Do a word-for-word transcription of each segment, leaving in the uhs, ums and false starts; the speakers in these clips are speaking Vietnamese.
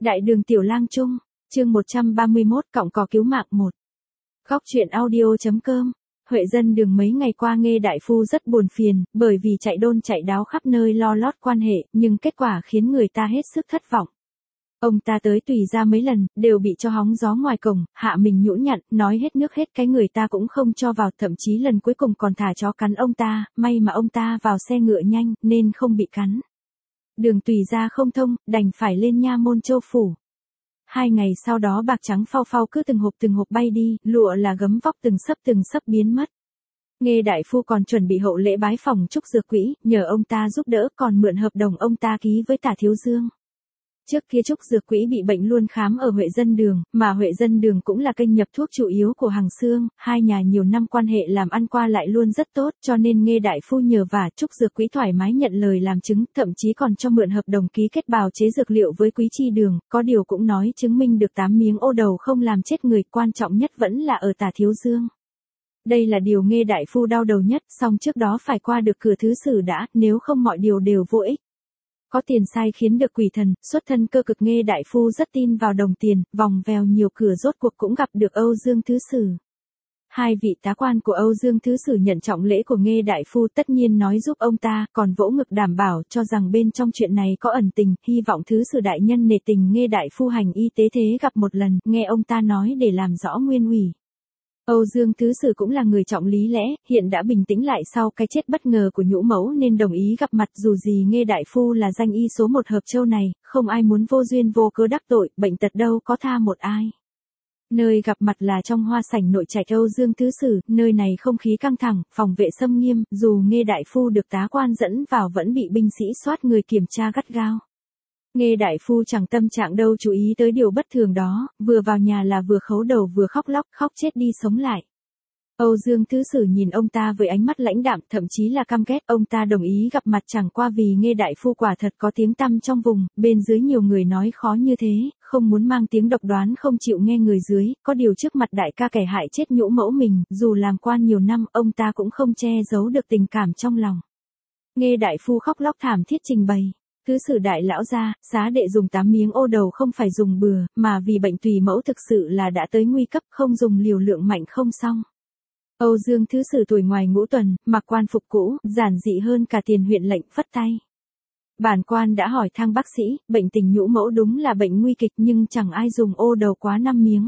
Đại đường Tiểu Lang Trung, chương một trăm ba mươi mốt cọng cỏ cứu mạng một. Góc truyện audio.com. Huệ dân đường mấy ngày qua nghe đại phu rất buồn phiền, bởi vì chạy đôn chạy đáo khắp nơi lo lót quan hệ, nhưng kết quả khiến người ta hết sức thất vọng. Ông ta tới tùy ra mấy lần, đều bị cho hóng gió ngoài cổng, hạ mình nhũn nhặn, nói hết nước hết cái người ta cũng không cho vào, thậm chí lần cuối cùng còn thả chó cắn ông ta, may mà ông ta vào xe ngựa nhanh, nên không bị cắn. Đường tùy ra không thông, đành phải lên nha môn Châu phủ. Hai ngày sau đó bạc trắng phao phao cứ từng hộp từng hộp bay đi, lụa là gấm vóc từng sấp từng sấp biến mất. Nghe đại phu còn chuẩn bị hậu lễ bái phòng Trúc Dược Quỹ, nhờ ông ta giúp đỡ, còn mượn hợp đồng ông ta ký với Tả Thiếu Dương. Trước kia Trúc Dược Quỹ bị bệnh luôn khám ở Huệ dân đường, mà Huệ dân đường cũng là kênh nhập thuốc chủ yếu của Hằng Xương, hai nhà nhiều năm quan hệ làm ăn qua lại luôn rất tốt, cho nên nghe đại phu nhờ vả Trúc Dược Quỹ thoải mái nhận lời làm chứng, thậm chí còn cho mượn hợp đồng ký kết bào chế dược liệu với Quý Chi Đường, có điều cũng nói chứng minh được tám miếng ô đầu không làm chết người, quan trọng nhất vẫn là ở Tả Thiếu Dương. Đây là điều nghe đại phu đau đầu nhất, song trước đó phải qua được cửa thứ sử đã, nếu không mọi điều đều vô ích. Có tiền sai khiến được quỷ thần, xuất thân cơ cực nghe đại phu rất tin vào đồng tiền, vòng vèo nhiều cửa rốt cuộc cũng gặp được Âu Dương Thứ Sử. Hai vị tá quan của Âu Dương Thứ Sử nhận trọng lễ của nghe đại phu tất nhiên nói giúp ông ta, còn vỗ ngực đảm bảo cho rằng bên trong chuyện này có ẩn tình, hy vọng Thứ Sử đại nhân nể tình nghe đại phu hành y tế thế gặp một lần, nghe ông ta nói để làm rõ nguyên ủy. Âu Dương Thứ Sử cũng là người trọng lý lẽ, hiện đã bình tĩnh lại sau cái chết bất ngờ của nhũ mẫu nên đồng ý gặp mặt, dù gì nghe đại phu là danh y số một Hợp Châu này, không ai muốn vô duyên vô cớ đắc tội, bệnh tật đâu có tha một ai. Nơi gặp mặt là trong hoa sảnh nội trạch Âu Dương Thứ Sử, nơi này không khí căng thẳng, phòng vệ xâm nghiêm, dù nghe đại phu được tá quan dẫn vào vẫn bị binh sĩ soát người kiểm tra gắt gao. Nghe đại phu chẳng tâm trạng đâu chú ý tới điều bất thường đó, vừa vào nhà là vừa khấu đầu vừa khóc lóc, khóc chết đi sống lại. Âu Dương Thứ Sử nhìn ông ta với ánh mắt lãnh đạm, thậm chí là căm ghét, ông ta đồng ý gặp mặt chẳng qua vì nghe đại phu quả thật có tiếng tăm trong vùng, bên dưới nhiều người nói khó như thế, không muốn mang tiếng độc đoán không chịu nghe người dưới, có điều trước mặt đại ca kẻ hại chết nhũ mẫu mình, dù làm quan nhiều năm, ông ta cũng không che giấu được tình cảm trong lòng. Nghe đại phu khóc lóc thảm thiết trình bày. Thứ sử đại lão gia, xá đệ dùng tám miếng ô đầu không phải dùng bừa, mà vì bệnh tùy mẫu thực sự là đã tới nguy cấp, không dùng liều lượng mạnh không xong. Âu Dương Thứ Sử tuổi ngoài ngũ tuần, mặc quan phục cũ, giản dị hơn cả tiền huyện lệnh, phất tay. Bản quan đã hỏi thang bác sĩ, bệnh tình nhũ mẫu đúng là bệnh nguy kịch nhưng chẳng ai dùng ô đầu quá năm miếng.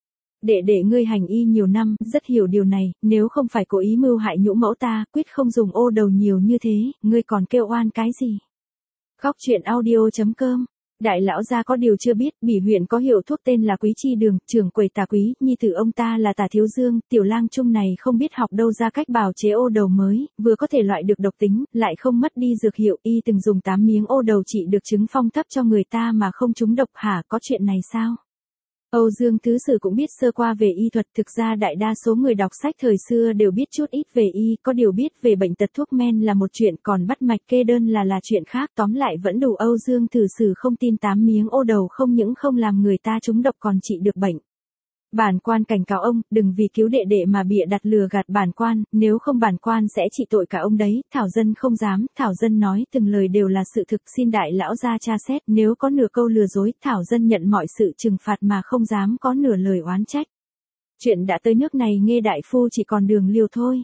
Đệ đệ ngươi hành y nhiều năm, rất hiểu điều này, nếu không phải cố ý mưu hại nhũ mẫu ta, quyết không dùng ô đầu nhiều như thế, ngươi còn kêu oan cái gì? Góc truyện audio.com. Đại lão gia có điều chưa biết, Bỉ huyện có hiệu thuốc tên là Quý Chi Đường, trưởng quầy Tả Quý, nhi tử ông ta là Tả Thiếu Dương, Tiểu Lang Trung này không biết học đâu ra cách bào chế ô đầu mới, vừa có thể loại được độc tính, lại không mất đi dược hiệu, y từng dùng tám miếng ô đầu trị được chứng phong thấp cho người ta mà không trúng độc hả, có chuyện này sao? Âu Dương Thứ Sử cũng biết sơ qua về y thuật, thực ra đại đa số người đọc sách thời xưa đều biết chút ít về y, có điều biết về bệnh tật thuốc men là một chuyện, còn bắt mạch kê đơn là là chuyện khác, tóm lại vẫn đủ. Âu Dương Thứ Sử không tin tám miếng ô đầu không những không làm người ta trúng độc còn trị được bệnh. Bản quan cảnh cáo ông, đừng vì cứu đệ đệ mà bịa đặt lừa gạt bản quan, nếu không bản quan sẽ trị tội cả ông đấy. Thảo dân không dám, Thảo dân nói từng lời đều là sự thực, xin đại lão gia tra xét, nếu có nửa câu lừa dối, Thảo dân nhận mọi sự trừng phạt mà không dám có nửa lời oán trách. Chuyện đã tới nước này nghe đại phu chỉ còn đường liều thôi.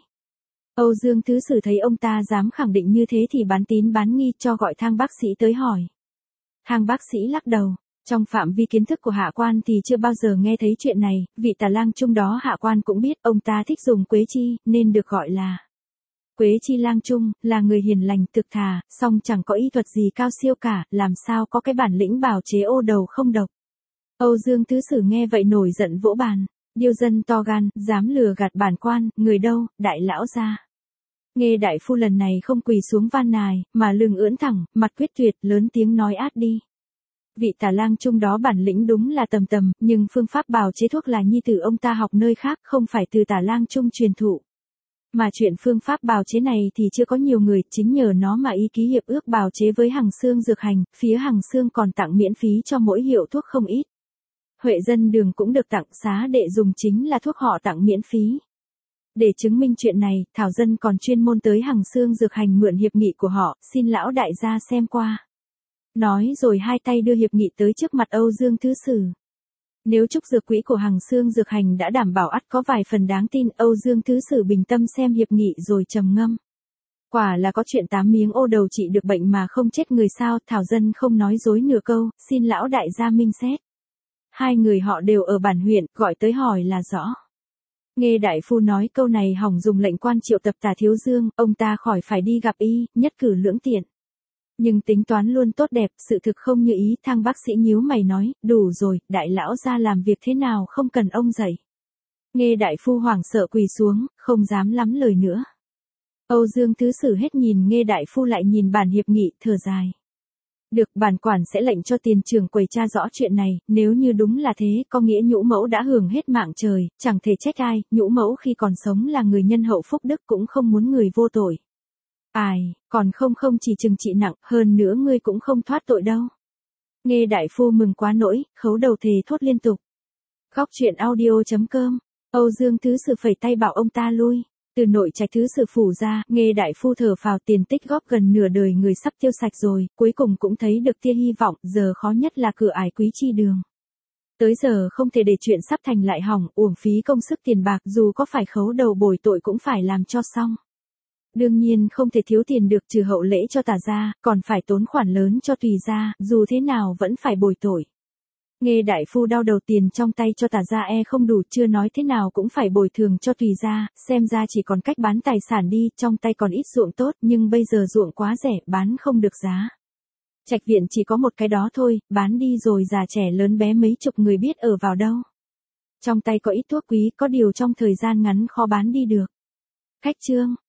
Âu Dương Thứ Sử thấy ông ta dám khẳng định như thế thì bán tín bán nghi, cho gọi thang bác sĩ tới hỏi. Thang bác sĩ lắc đầu. Trong phạm vi kiến thức của hạ quan thì chưa bao giờ nghe thấy chuyện này, vị Tả Lang Trung đó hạ quan cũng biết, ông ta thích dùng Quế Chi, nên được gọi là Quế Chi Lang Trung, là người hiền lành thực thà, song chẳng có y thuật gì cao siêu cả, làm sao có cái bản lĩnh bào chế ô đầu không độc. Âu Dương Thứ Sử nghe vậy nổi giận vỗ bàn, điêu dân to gan, dám lừa gạt bản quan, người đâu, đại lão gia. Nghe đại phu lần này không quỳ xuống van nài, mà lưng ưỡn thẳng, mặt quyết tuyệt, lớn tiếng nói át đi. Vị Tả Lang Trung đó bản lĩnh đúng là tầm tầm, nhưng phương pháp bào chế thuốc là nhi tử ông ta học nơi khác, không phải từ Tả Lang Trung truyền thụ. Mà chuyện phương pháp bào chế này thì chưa có nhiều người, chính nhờ nó mà y ký hiệp ước bào chế với Hằng Xương Dược Hành, phía Hằng Xương còn tặng miễn phí cho mỗi hiệu thuốc không ít. Huệ dân đường cũng được tặng, xá đệ dùng chính là thuốc họ tặng miễn phí. Để chứng minh chuyện này, Thảo dân còn chuyên môn tới Hằng Xương Dược Hành mượn hiệp nghị của họ, xin lão đại gia xem qua. Nói rồi hai tay đưa hiệp nghị tới trước mặt Âu Dương Thứ Sử. Nếu trúc dược quỹ của Hằng Xương Dược Hành đã đảm bảo ắt có vài phần đáng tin, Âu Dương Thứ Sử bình tâm xem hiệp nghị rồi trầm ngâm. Quả là có chuyện tám miếng ô đầu trị được bệnh mà không chết người sao, thảo dân không nói dối nửa câu, xin lão đại gia minh xét. Hai người họ đều ở bản huyện, gọi tới hỏi là rõ. Nghe đại phu nói câu này hỏng dùng lệnh quan triệu tập Tả Thiếu Dương, ông ta khỏi phải đi gặp y, nhất cử lưỡng tiện. Nhưng tính toán luôn tốt đẹp, sự thực không như ý, thang bác sĩ nhíu mày nói, đủ rồi, đại lão ra làm việc thế nào không cần ông dạy. Nghe đại phu hoảng sợ quỳ xuống, không dám lắm lời nữa. Âu Dương Thứ Sử hết nhìn nghe đại phu lại nhìn bản hiệp nghị, thở dài. Được, bản quản sẽ lệnh cho tiền trưởng quầy tra rõ chuyện này, nếu như đúng là thế, có nghĩa Nhũ Mẫu đã hưởng hết mạng trời, chẳng thể trách ai, Nhũ Mẫu khi còn sống là người nhân hậu phúc đức cũng không muốn người vô tội. Ai, còn không không chỉ trừng trị nặng, hơn nữa ngươi cũng không thoát tội đâu. Nghe đại phu mừng quá nỗi, khấu đầu thề thốt liên tục. Góc truyện audio chấm com, Âu Dương Thứ Sử phẩy tay bảo ông ta lui. Từ nội trạch Thứ Sử phủ ra, nghe đại phu thở phào, tiền tích góp gần nửa đời người sắp tiêu sạch rồi, cuối cùng cũng thấy được tia hy vọng, giờ khó nhất là cửa ải Quý Chi Đường. Tới giờ không thể để chuyện sắp thành lại hỏng, uổng phí công sức tiền bạc, dù có phải khấu đầu bồi tội cũng phải làm cho xong. Đương nhiên không thể thiếu tiền được, trừ hậu lễ cho Tả gia, còn phải tốn khoản lớn cho Tùy gia, dù thế nào vẫn phải bồi tội. Nghe đại phu đau đầu, tiền trong tay cho Tả gia e không đủ, chưa nói thế nào cũng phải bồi thường cho Tùy gia, xem ra chỉ còn cách bán tài sản đi, trong tay còn ít ruộng tốt, nhưng bây giờ ruộng quá rẻ, bán không được giá. Trạch viện chỉ có một cái đó thôi, bán đi rồi già trẻ lớn bé mấy chục người biết ở vào đâu. Trong tay có ít thuốc quý, có điều trong thời gian ngắn khó bán đi được. Khách trương.